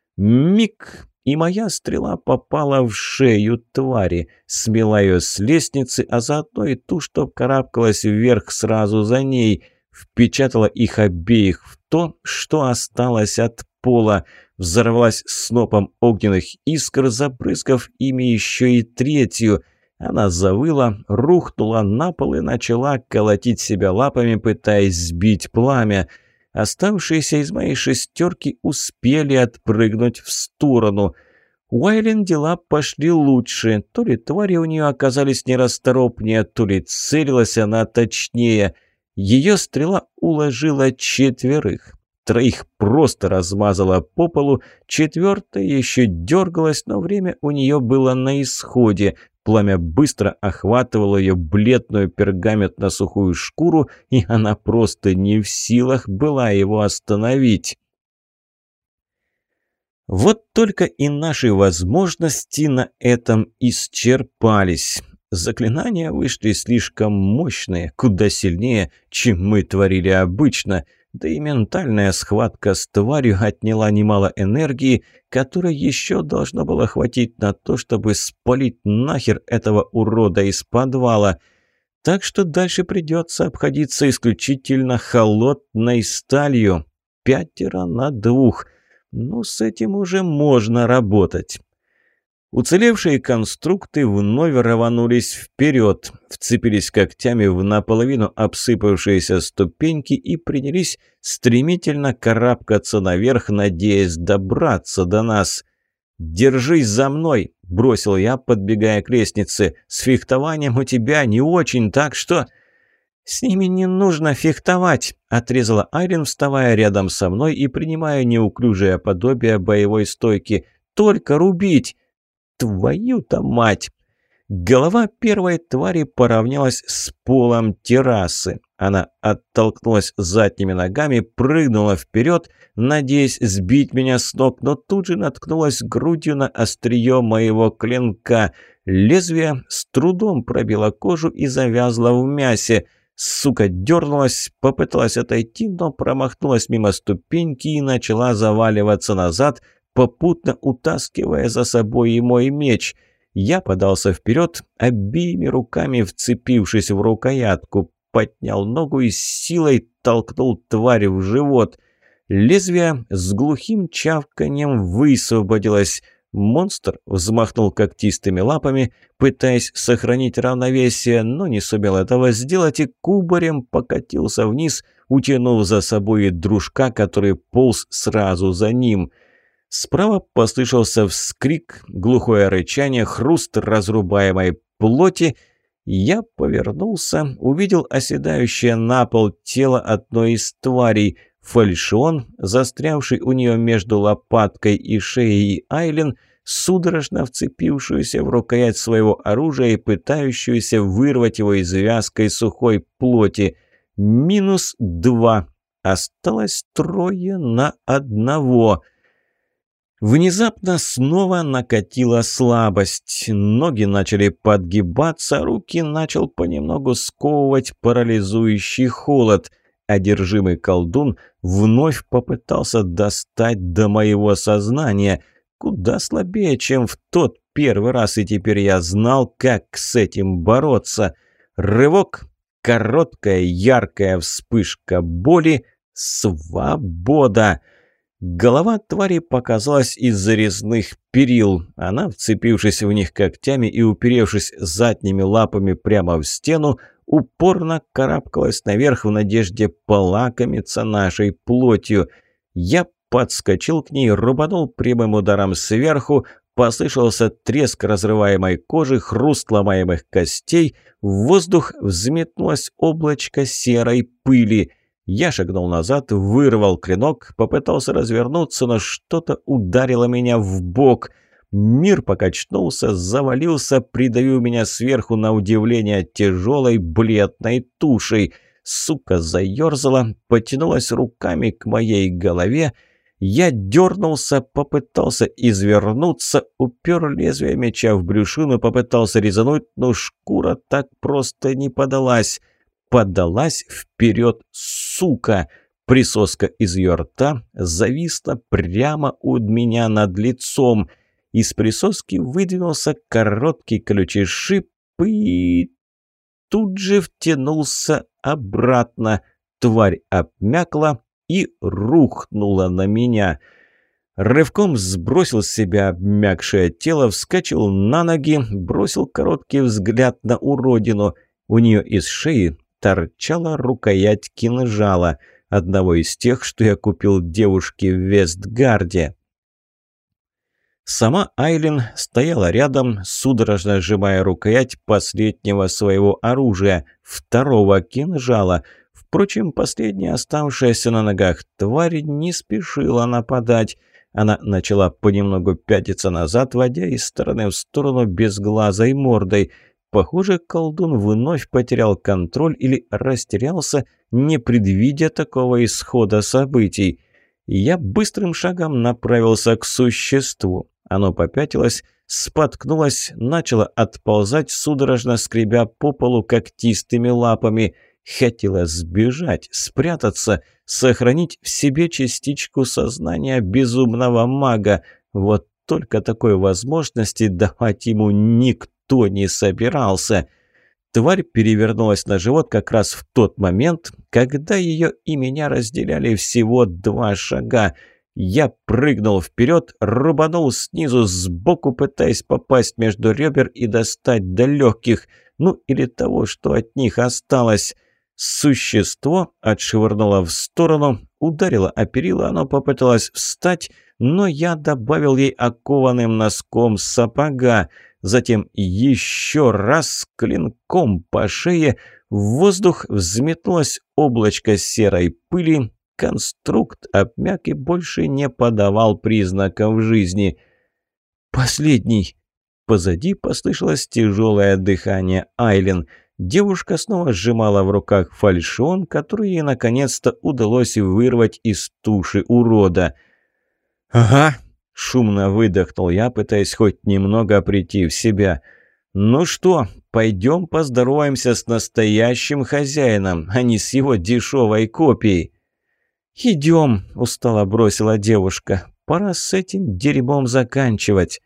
Миг, и моя стрела попала в шею твари, смела ее с лестницы, а заодно и ту, что карабкалась вверх сразу за ней, впечатала их обеих в то, что осталось от пола, взорвалась снопом огненных искр, забрызгав ими еще и третью. Она завыла, рухнула на пол и начала колотить себя лапами, пытаясь сбить пламя. Оставшиеся из моей шестерки успели отпрыгнуть в сторону. У Айлин дела пошли лучше. То ли твари у нее оказались нерасторопнее, то ли целилась она точнее. Ее стрела уложила четверых. Троих просто размазала по полу, четвертая еще дергалась, но время у нее было на исходе. Пламя быстро охватывало ее бледную пергаментно-сухую шкуру, и она просто не в силах была его остановить. Вот только и наши возможности на этом исчерпались. Заклинания вышли слишком мощные, куда сильнее, чем мы творили обычно. Да и ментальная схватка с тварью отняла немало энергии, которой еще должно было хватить на то, чтобы спалить нахер этого урода из подвала. Так что дальше придется обходиться исключительно холодной сталью. Пятеро на двух. Ну, с этим уже можно работать. Уцелевшие конструкты вновь рванулись вперед, вцепились когтями в наполовину обсыпавшиеся ступеньки и принялись стремительно карабкаться наверх, надеясь добраться до нас. «Держись за мной!» – бросил я, подбегая к лестнице. «С фехтованием у тебя не очень, так что...» «С ними не нужно фехтовать», – отрезала Айлин, вставая рядом со мной и принимая неуклюжее подобие боевой стойки. «Только рубить!» «Твою-то мать!» Голова первой твари поравнялась с полом террасы. Она оттолкнулась задними ногами, прыгнула вперед, надеясь сбить меня с ног, но тут же наткнулась грудью на острие моего клинка. Лезвие с трудом пробило кожу и завязло в мясе. Сука дернулась, попыталась отойти, но промахнулась мимо ступеньки и начала заваливаться назад, попутно утаскивая за собой и мой меч. Я подался вперед, обеими руками вцепившись в рукоятку, поднял ногу и с силой толкнул тварь в живот. Лезвие с глухим чавканьем высвободилось. Монстр взмахнул когтистыми лапами, пытаясь сохранить равновесие, но не сумел этого сделать и кубарем покатился вниз, утянув за собой и дружка, который полз сразу за ним. Справа послышался вскрик, глухое рычание, хруст разрубаемой плоти. Я повернулся, увидел оседающее на пол тело одной из тварей. Фальшион, застрявший у нее между лопаткой и шеей Айлен, судорожно вцепившуюся в рукоять своего оружия и пытающуюся вырвать его из вязкой сухой плоти. Минус два. Осталось трое на одного. Внезапно снова накатила слабость. Ноги начали подгибаться, руки начал понемногу сковывать парализующий холод. Одержимый колдун вновь попытался достать до моего сознания. Куда слабее, чем в тот первый раз, и теперь я знал, как с этим бороться. Рывок, короткая яркая вспышка боли, свобода. Голова твари показалась из-за резных перил. Она, вцепившись в них когтями и уперевшись задними лапами прямо в стену, упорно карабкалась наверх в надежде полакомиться нашей плотью. Я подскочил к ней, рубанул прямым ударом сверху, послышался треск разрываемой кожи, хруст ломаемых костей, в воздух взметнулось облачко серой пыли. Я шагнул назад, вырвал клинок, попытался развернуться, но что-то ударило меня в бок. Мир покачнулся, завалился, придавив меня сверху на удивление тяжелой бледной тушей. Сука заерзала, потянулась руками к моей голове. Я дернулся, попытался извернуться, упер лезвие меча в брюшину, попытался резануть, но шкура так просто не подалась. Подалась вперед, сука! Присоска из ее рта зависла прямо у меня над лицом. Из присоски выдвинулся короткий колючий шип и тут же втянулся обратно. Тварь обмякла и рухнула на меня. Рывком сбросил с себя обмякшее тело, вскочил на ноги, бросил короткий взгляд на уродину. У нее из шеи торчала рукоять кинжала, одного из тех, что я купил девушке в Вестгарде. Сама Айлин стояла рядом, судорожно сжимая рукоять последнего своего оружия, второго кинжала. Впрочем, последняя оставшаяся на ногах тварь не спешила нападать. Она начала понемногу пятиться назад, водя из стороны в сторону безглазой мордой. Похоже, колдун вновь потерял контроль или растерялся, не предвидя такого исхода событий. Я быстрым шагом направился к существу. Оно попятилось, споткнулось, начало отползать, судорожно скребя по полу когтистыми лапами. Хотела сбежать, спрятаться, сохранить в себе частичку сознания безумного мага. Вот только такой возможности давать ему никто не собирался. Тварь перевернулась на живот как раз в тот момент, когда ее и меня разделяли всего два шага. Я прыгнул вперед, рубанул снизу сбоку, пытаясь попасть между ребер и достать до легких, ну или того, что от них осталось. Существо отшвырнуло в сторону, ударило о перила, оно попыталось встать, но я добавил ей окованным носком сапога. Затем еще раз клинком по шее в воздух взметнулось облачко серой пыли. Конструкт обмяк и больше не подавал признаков жизни. «Последний!» Позади послышалось тяжелое дыхание Айлин. Девушка снова сжимала в руках фальшион, который ей наконец-то удалось вырвать из туши урода. «Ага!» – шумно выдохнул я, пытаясь хоть немного прийти в себя. «Ну что, пойдем поздороваемся с настоящим хозяином, а не с его дешевой копией». «Идем», – устало бросила девушка. «Пора с этим дерьмом заканчивать».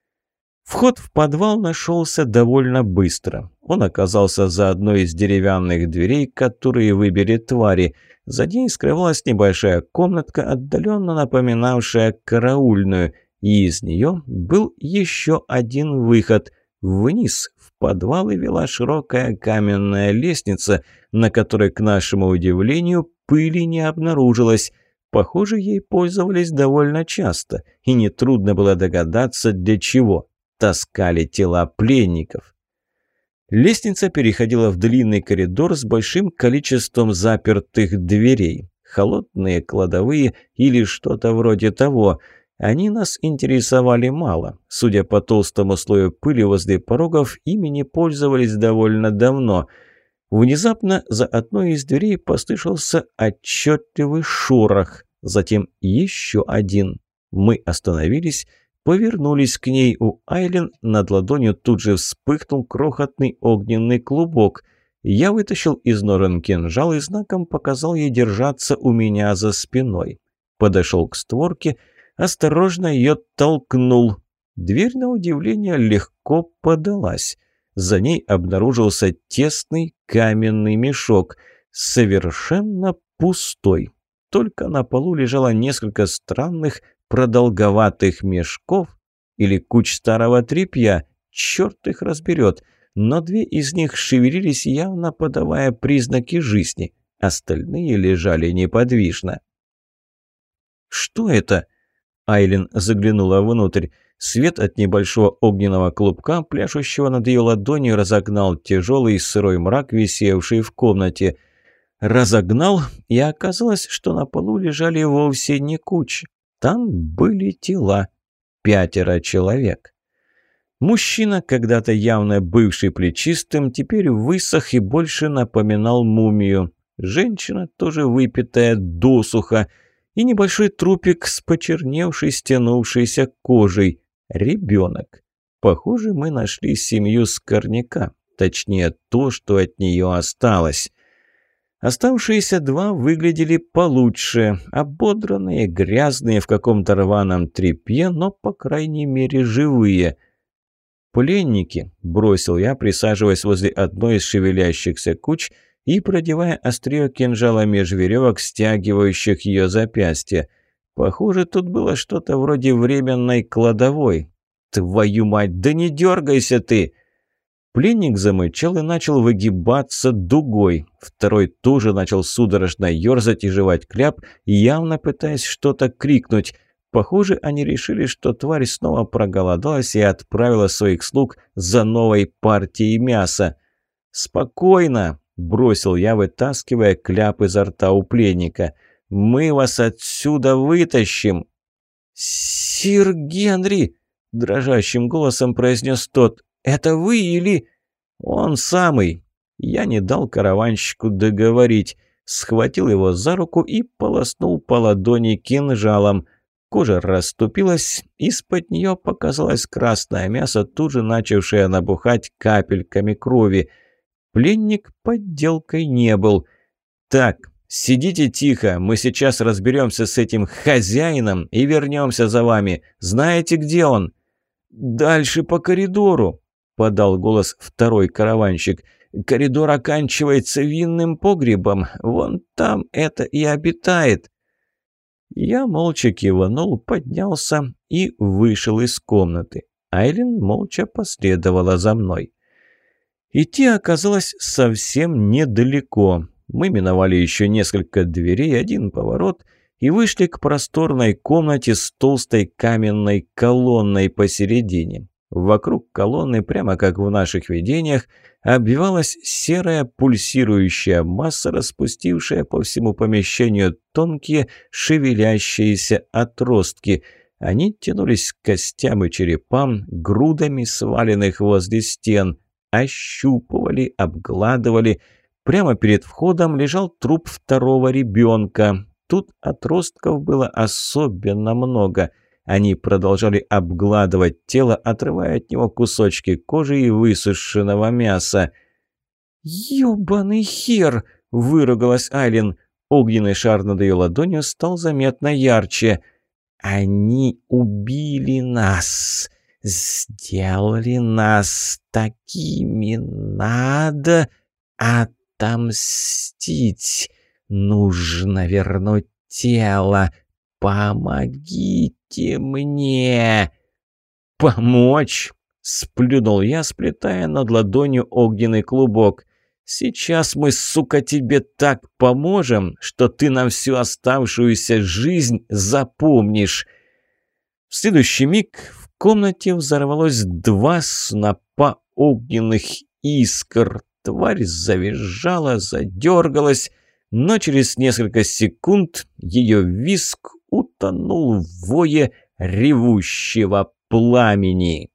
Вход в подвал нашелся довольно быстро. Он оказался за одной из деревянных дверей, которые выбили твари. За ней скрывалась небольшая комнатка, отдаленно напоминавшая караульную, и из нее был еще один выход. Вниз в подвал и вела широкая каменная лестница, на которой, к нашему удивлению, пыли не обнаружилось. Похоже, ей пользовались довольно часто, и нетрудно было догадаться, для чего. Таскали тела пленников. Лестница переходила в длинный коридор с большим количеством запертых дверей. Холодные кладовые или что-то вроде того. Они нас интересовали мало. Судя по толстому слою пыли возле порогов, ими не пользовались довольно давно. Внезапно за одной из дверей послышался отчетливый шорох. Затем еще один. Мы остановились, повернулись к ней. У Айлин над ладонью тут же вспыхнул крохотный огненный клубок. Я вытащил из ножен кинжал и знаком показал ей держаться у меня за спиной. Подошел к створке, осторожно ее толкнул. Дверь, на удивление, легко подалась. За ней обнаружился тесный каменный мешок, совершенно пустой. Только на полу лежало несколько странных продолговатых мешков или куч старого тряпья, черт их разберет, но две из них шевелились, явно подавая признаки жизни, остальные лежали неподвижно. «Что это?» Айлин заглянула внутрь. Свет от небольшого огненного клубка, пляшущего над ее ладонью, разогнал тяжелый сырой мрак, висевший в комнате. Разогнал, и оказалось, что на полу лежали вовсе не кучи. Там были тела. Пятеро человек. Мужчина, когда-то явно бывший плечистым, теперь высох и больше напоминал мумию. Женщина, тоже выпитая досуха, и небольшой трупик с почерневшей, стянувшейся кожей. Ребенок. Похоже, мы нашли семью Скорняка. Точнее, то, что от нее осталось. Оставшиеся два выглядели получше. Ободранные, грязные, в каком-то рваном тряпье, но, по крайней мере, живые. «Пленники», — бросил я, присаживаясь возле одной из шевелящихся куч и продевая острие кинжала меж веревок, стягивающих ее запястье. Похоже, тут было что-то вроде временной кладовой. «Твою мать, да не дергайся ты!» Пленник замычал и начал выгибаться дугой. Второй тоже начал судорожно ерзать и жевать кляп, явно пытаясь что-то крикнуть. Похоже, они решили, что тварь снова проголодалась и отправила своих слуг за новой партией мяса. «Спокойно!» – бросил я, вытаскивая кляп изо рта у пленника. «Мы вас отсюда вытащим!» «Сир Генри!» – дрожащим голосом произнес тот. «Это вы или...» «Он самый!» Я не дал караванщику договорить. Схватил его за руку и полоснул по ладони кинжалом. Кожа расступилась, из-под нее показалось красное мясо, тут же начавшее набухать капельками крови. Пленник подделкой не был. «Так, сидите тихо, мы сейчас разберемся с этим хозяином и вернемся за вами. Знаете, где он?» «Дальше по коридору», — подал голос второй караванщик. «Коридор оканчивается винным погребом. Вон там это и обитает». Я молча кивнул, поднялся и вышел из комнаты. Айлин молча последовала за мной. Идти оказалось совсем недалеко. Мы миновали еще несколько дверей, один поворот, и вышли к просторной комнате с толстой каменной колонной посередине. Вокруг колонны, прямо как в наших видениях, обвивалась серая пульсирующая масса, распустившая по всему помещению тонкие шевелящиеся отростки. Они тянулись к костям и черепам, грудами сваленных возле стен, ощупывали, обгладывали. Прямо перед входом лежал труп второго ребенка. Тут отростков было особенно много. Они продолжали обгладывать тело, отрывая от него кусочки кожи и высушенного мяса. «Ёбаный хер!» – выругалась Айлин. Огненный шар над ее ладонью стал заметно ярче. «Они убили нас! Сделали нас такими! Надо отомстить! Нужно вернуть тело! Помогите мне!» «Помочь?» – сплюнул я, сплетая над ладонью огненный клубок. «Сейчас мы, сука, тебе так поможем, что ты на всю оставшуюся жизнь запомнишь!» В следующий миг в комнате взорвалось два снопа огненных искр. Тварь завизжала, задергалась, но через несколько секунд ее визг утонул в вое ревущего пламени.